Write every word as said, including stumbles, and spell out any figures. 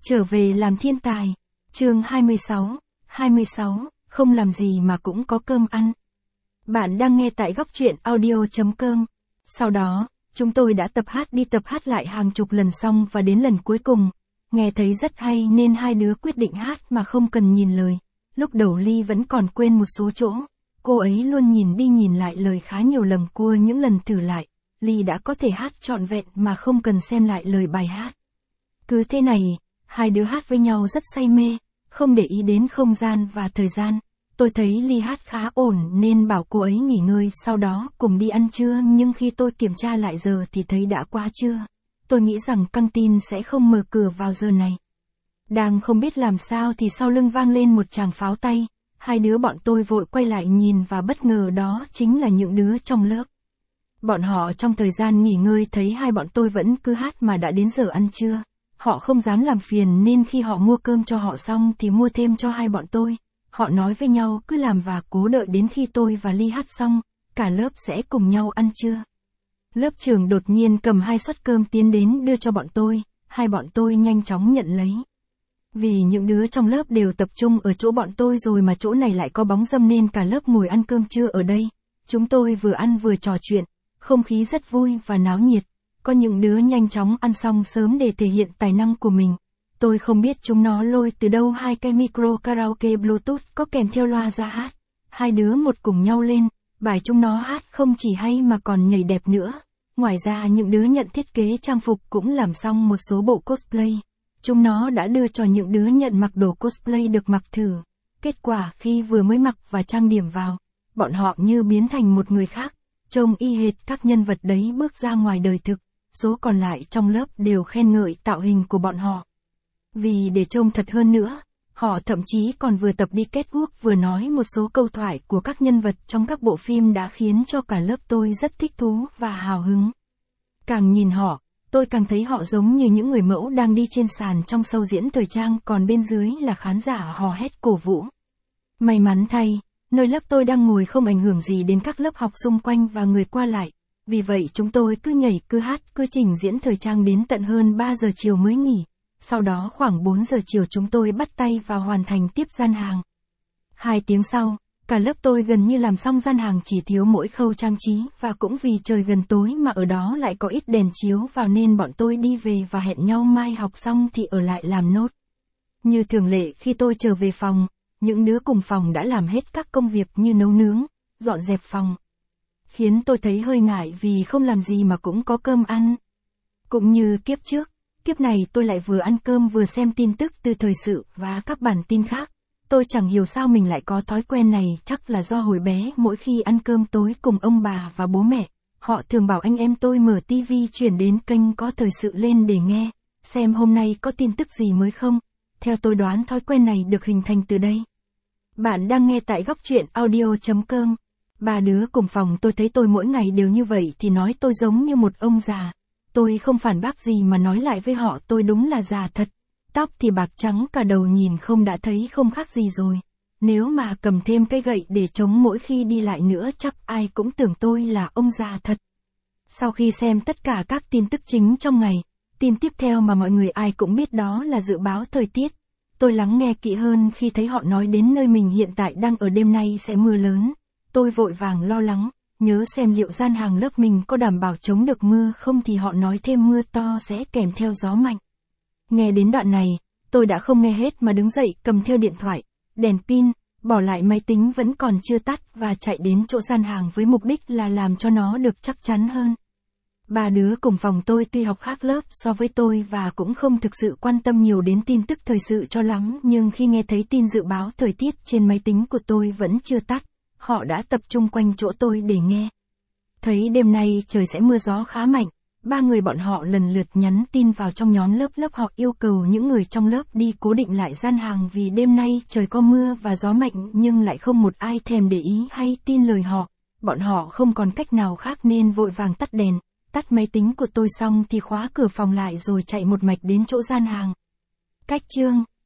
Trở về làm thiên tài. Chương hai mươi sáu, hai mươi sáu, không làm gì mà cũng có cơm ăn. Bạn đang nghe tại góc truyện audio chấm com. Sau đó, chúng tôi đã tập hát đi tập hát lại hàng chục lần xong và đến lần cuối cùng, nghe thấy rất hay nên hai đứa quyết định hát mà không cần nhìn lời. Lúc đầu Ly vẫn còn quên một số chỗ, cô ấy luôn nhìn đi nhìn lại lời khá nhiều lần cua những lần thử lại, Ly đã có thể hát trọn vẹn mà không cần xem lại lời bài hát. Cứ thế này, hai đứa hát với nhau rất say mê, không để ý đến không gian và thời gian. Tôi thấy Ly hát khá ổn nên bảo cô ấy nghỉ ngơi sau đó cùng đi ăn trưa, nhưng khi tôi kiểm tra lại giờ thì thấy đã quá trưa. Tôi nghĩ rằng căng tin sẽ không mở cửa vào giờ này. Đang không biết làm sao thì sau lưng vang lên một tràng pháo tay, hai đứa bọn tôi vội quay lại nhìn và bất ngờ đó chính là những đứa trong lớp. Bọn họ trong thời gian nghỉ ngơi thấy hai bọn tôi vẫn cứ hát mà đã đến giờ ăn trưa. Họ không dám làm phiền nên khi họ mua cơm cho họ xong thì mua thêm cho hai bọn tôi. Họ nói với nhau cứ làm và cố đợi đến khi tôi và Ly hát xong, cả lớp sẽ cùng nhau ăn trưa. Lớp trưởng đột nhiên cầm hai suất cơm tiến đến đưa cho bọn tôi, hai bọn tôi nhanh chóng nhận lấy. Vì những đứa trong lớp đều tập trung ở chỗ bọn tôi rồi mà chỗ này lại có bóng râm nên cả lớp ngồi ăn cơm trưa ở đây. Chúng tôi vừa ăn vừa trò chuyện, không khí rất vui và náo nhiệt. Có những đứa nhanh chóng ăn xong sớm để thể hiện tài năng của mình. Tôi không biết chúng nó lôi từ đâu hai cái micro karaoke Bluetooth có kèm theo loa ra hát. Hai đứa một cùng nhau lên, bài chúng nó hát không chỉ hay mà còn nhảy đẹp nữa. Ngoài ra những đứa nhận thiết kế trang phục cũng làm xong một số bộ cosplay. Chúng nó đã đưa cho những đứa nhận mặc đồ cosplay được mặc thử. Kết quả khi vừa mới mặc và trang điểm vào, bọn họ như biến thành một người khác. Trông y hệt các nhân vật đấy bước ra ngoài đời thực. Số còn lại trong lớp đều khen ngợi tạo hình của bọn họ. Vì để trông thật hơn nữa, họ thậm chí còn vừa tập đi catwalk vừa nói một số câu thoại của các nhân vật trong các bộ phim đã khiến cho cả lớp tôi rất thích thú và hào hứng. Càng nhìn họ, tôi càng thấy họ giống như những người mẫu đang đi trên sàn trong show diễn thời trang, còn bên dưới là khán giả hò hét cổ vũ. May mắn thay, nơi lớp tôi đang ngồi không ảnh hưởng gì đến các lớp học xung quanh và người qua lại. Vì vậy chúng tôi cứ nhảy cứ hát cứ trình diễn thời trang đến tận hơn ba giờ chiều mới nghỉ. Sau đó khoảng bốn giờ chiều chúng tôi bắt tay vào hoàn thành tiếp gian hàng. Hai tiếng sau, cả lớp tôi gần như làm xong gian hàng, chỉ thiếu mỗi khâu trang trí, và cũng vì trời gần tối mà ở đó lại có ít đèn chiếu vào nên bọn tôi đi về và hẹn nhau mai học xong thì ở lại làm nốt. Như thường lệ khi tôi trở về phòng, những đứa cùng phòng đã làm hết các công việc như nấu nướng, dọn dẹp phòng. Khiến tôi thấy hơi ngại vì không làm gì mà cũng có cơm ăn. Cũng như kiếp trước, kiếp này tôi lại vừa ăn cơm vừa xem tin tức từ thời sự và các bản tin khác. Tôi chẳng hiểu sao mình lại có thói quen này, chắc là do hồi bé mỗi khi ăn cơm tối cùng ông bà và bố mẹ, họ thường bảo anh em tôi mở tivi chuyển đến kênh có thời sự lên để nghe, xem hôm nay có tin tức gì mới không. Theo tôi đoán thói quen này được hình thành từ đây. Bạn đang nghe tại góc truyện audio chấm com. Ba đứa cùng phòng tôi thấy tôi mỗi ngày đều như vậy thì nói tôi giống như một ông già. Tôi không phản bác gì mà nói lại với họ tôi đúng là già thật. Tóc thì bạc trắng cả đầu, nhìn không đã thấy không khác gì rồi. Nếu mà cầm thêm cây gậy để chống mỗi khi đi lại nữa chắc ai cũng tưởng tôi là ông già thật. Sau khi xem tất cả các tin tức chính trong ngày, tin tiếp theo mà mọi người ai cũng biết đó là dự báo thời tiết. Tôi lắng nghe kỹ hơn khi thấy họ nói đến nơi mình hiện tại đang ở đêm nay sẽ mưa lớn. Tôi vội vàng lo lắng, nhớ xem liệu gian hàng lớp mình có đảm bảo chống được mưa không thì họ nói thêm mưa to sẽ kèm theo gió mạnh. Nghe đến đoạn này, tôi đã không nghe hết mà đứng dậy cầm theo điện thoại, đèn pin, bỏ lại máy tính vẫn còn chưa tắt và chạy đến chỗ gian hàng với mục đích là làm cho nó được chắc chắn hơn. Ba đứa cùng phòng tôi tuy học khác lớp so với tôi và cũng không thực sự quan tâm nhiều đến tin tức thời sự cho lắm, nhưng khi nghe thấy tin dự báo thời tiết trên máy tính của tôi vẫn chưa tắt, họ đã tập trung quanh chỗ tôi để nghe. Thấy đêm nay trời sẽ mưa gió khá mạnh, ba người bọn họ lần lượt nhắn tin vào trong nhóm lớp lớp họ yêu cầu những người trong lớp đi cố định lại gian hàng vì đêm nay trời có mưa và gió mạnh, nhưng lại không một ai thèm để ý hay tin lời họ. Bọn họ không còn cách nào khác nên vội vàng tắt đèn, tắt máy tính của tôi xong thì khóa cửa phòng lại rồi chạy một mạch đến chỗ gian hàng. Cách chương